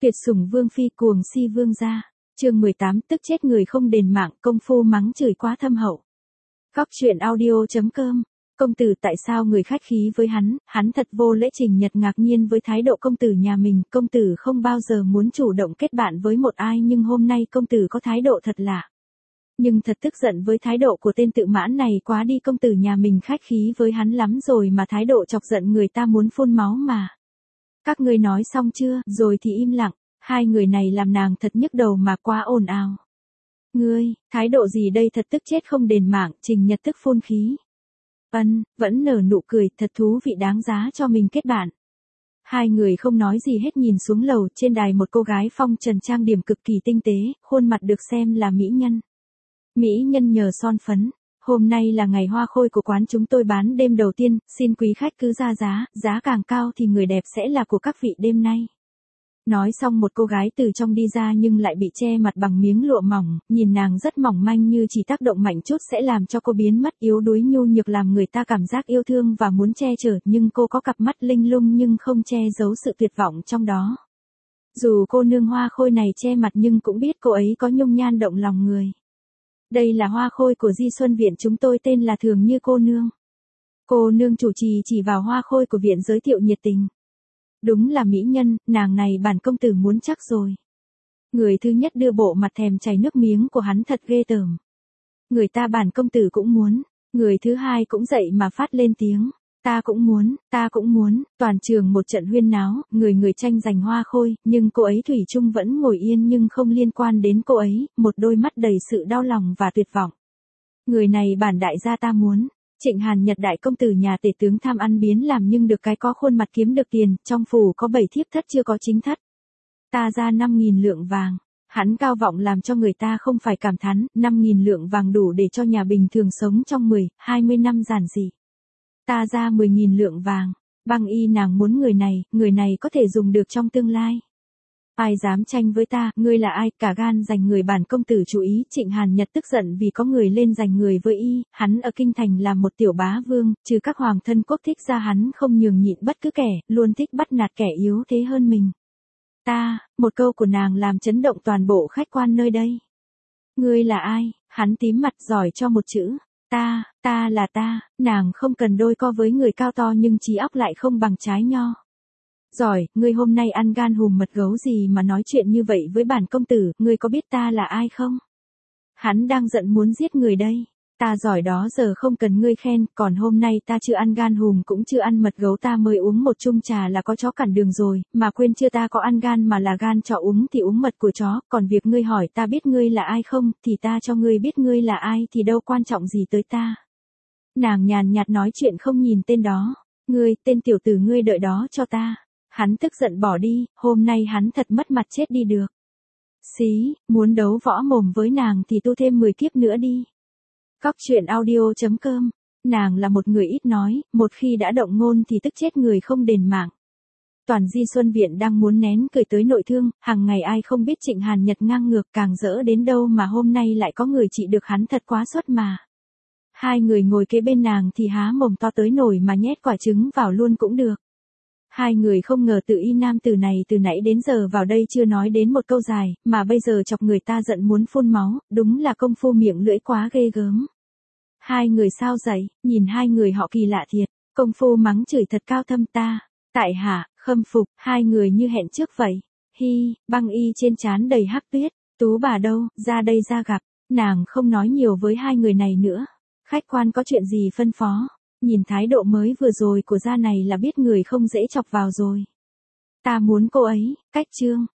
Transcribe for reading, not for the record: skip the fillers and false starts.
Tuyệt sủng vương phi cuồng si vương gia. Chương 18 tức chết người không đền mạng, công phu mắng chửi quá thâm hậu. Góc truyện audio.com. Công tử tại sao người khách khí với hắn thật vô lễ. Trình Nhật ngạc nhiên với thái độ công tử nhà mình, công tử không bao giờ muốn chủ động kết bạn với một ai nhưng hôm nay công tử có thái độ thật lạ. Nhưng thật tức giận với thái độ của tên tự mãn này quá đi, công tử nhà mình khách khí với hắn lắm rồi mà thái độ chọc giận người ta muốn phun máu mà. Các ngươi nói xong chưa, rồi thì im lặng, hai người này làm nàng thật nhức đầu mà quá ồn ào. Ngươi, thái độ gì đây, thật tức chết không đền mạng. Trình Nhật tức phun khí. Vẫn nở nụ cười, thật thú vị, đáng giá cho mình kết bạn. Hai người không nói gì hết nhìn xuống lầu, trên đài một cô gái phong trần trang điểm cực kỳ tinh tế, khuôn mặt được xem là mỹ nhân. Mỹ nhân nhờ son phấn. Hôm nay là ngày hoa khôi của quán chúng tôi bán đêm đầu tiên, xin quý khách cứ ra giá càng cao thì người đẹp sẽ là của các vị đêm nay. Nói xong một cô gái từ trong đi ra nhưng lại bị che mặt bằng miếng lụa mỏng, nhìn nàng rất mỏng manh, như chỉ tác động mạnh chút sẽ làm cho cô biến mất, yếu đuối nhu nhược làm người ta cảm giác yêu thương và muốn che chở, nhưng cô có cặp mắt linh lung nhưng không che giấu sự tuyệt vọng trong đó. Dù cô nương hoa khôi này che mặt nhưng cũng biết cô ấy có nhung nhan động lòng người. Đây là hoa khôi của Di Xuân Viện chúng tôi, tên là Thường Như cô nương. Cô nương chủ trì chỉ vào hoa khôi của viện giới thiệu nhiệt tình. Đúng là mỹ nhân, nàng này bản công tử muốn chắc rồi. Người thứ nhất đưa bộ mặt thèm chảy nước miếng của hắn thật ghê tởm. Người ta bản công tử cũng muốn. Người thứ hai cũng dậy mà phát lên tiếng. Ta cũng muốn, toàn trường một trận huyên náo, người tranh giành hoa khôi, nhưng cô ấy thủy chung vẫn ngồi yên nhưng không liên quan đến cô ấy, một đôi mắt đầy sự đau lòng và tuyệt vọng. Người này bản đại gia ta muốn. Trịnh Hàn Nhật đại công tử nhà tể tướng tham ăn biến làm nhưng được cái có khuôn mặt kiếm được tiền, trong phủ có 7 thiếp thất chưa có chính thất. Ta ra 5.000 lượng vàng. Hắn cao vọng làm cho người ta không phải cảm thán, 5.000 lượng vàng đủ để cho nhà bình thường sống trong 10, 20 năm giản dị. Ta ra 10.000 lượng vàng. Băng y nàng muốn người này có thể dùng được trong tương lai. Ai dám tranh với ta, ngươi là ai, cả gan giành người bản công tử chú ý. Trịnh Hàn Nhật tức giận vì có người lên giành người với y, hắn ở kinh thành là một tiểu bá vương, trừ các hoàng thân quốc thích ra hắn không nhường nhịn bất cứ kẻ, luôn thích bắt nạt kẻ yếu thế hơn mình. Một câu của nàng làm chấn động toàn bộ khách quan nơi đây. Ngươi là ai, hắn tím mặt giỏi cho một chữ. Ta là ta, nàng không cần đôi co với người cao to nhưng trí óc lại không bằng trái nho. Giỏi, ngươi hôm nay ăn gan hùm mật gấu gì mà nói chuyện như vậy với bản công tử, ngươi có biết ta là ai không? Hắn đang giận muốn giết người đây. Ta giỏi đó giờ không cần ngươi khen, còn hôm nay ta chưa ăn gan hùm cũng chưa ăn mật gấu, ta mới uống một chung trà là có chó cản đường rồi, mà quên chưa, ta có ăn gan mà là gan chó, uống thì uống mật của chó, còn việc ngươi hỏi ta biết ngươi là ai không, thì ta cho ngươi biết ngươi là ai thì đâu quan trọng gì tới ta. Nàng nhàn nhạt nói chuyện không nhìn tên đó. Ngươi, tên tiểu tử, ngươi đợi đó cho ta. Hắn tức giận bỏ đi, hôm nay hắn thật mất mặt chết đi được. Xí, muốn đấu võ mồm với nàng thì tu thêm 10 kiếp nữa đi. Góc truyện audio.com. Nàng là một người ít nói, một khi đã động ngôn thì tức chết người không đền mạng. Toàn Di Xuân Viện đang muốn nén cười tới nội thương, hàng ngày ai không biết Trịnh Hàn Nhật ngang ngược càng dỡ đến đâu mà hôm nay lại có người trị được hắn, thật quá xuất mà. Hai người ngồi kế bên nàng thì há mồm to tới nổi mà nhét quả trứng vào luôn cũng được. Hai người không ngờ tự y nam tử này từ nãy đến giờ vào đây chưa nói đến một câu dài, mà bây giờ chọc người ta giận muốn phun máu, đúng là công phu miệng lưỡi quá ghê gớm. Hai người sao dậy, nhìn hai người họ kỳ lạ thiệt, công phu mắng chửi thật cao thâm. Tại hạ, khâm phục, hai người như hẹn trước vậy. Hi, băng y trên trán đầy hắc tuyết, Tú bà đâu, ra đây ra gặp. Nàng không nói nhiều với hai người này nữa. Khách quan có chuyện gì phân phó? Nhìn thái độ mới vừa rồi của gia này là biết người không dễ chọc vào rồi. Ta muốn cô ấy, cách trương,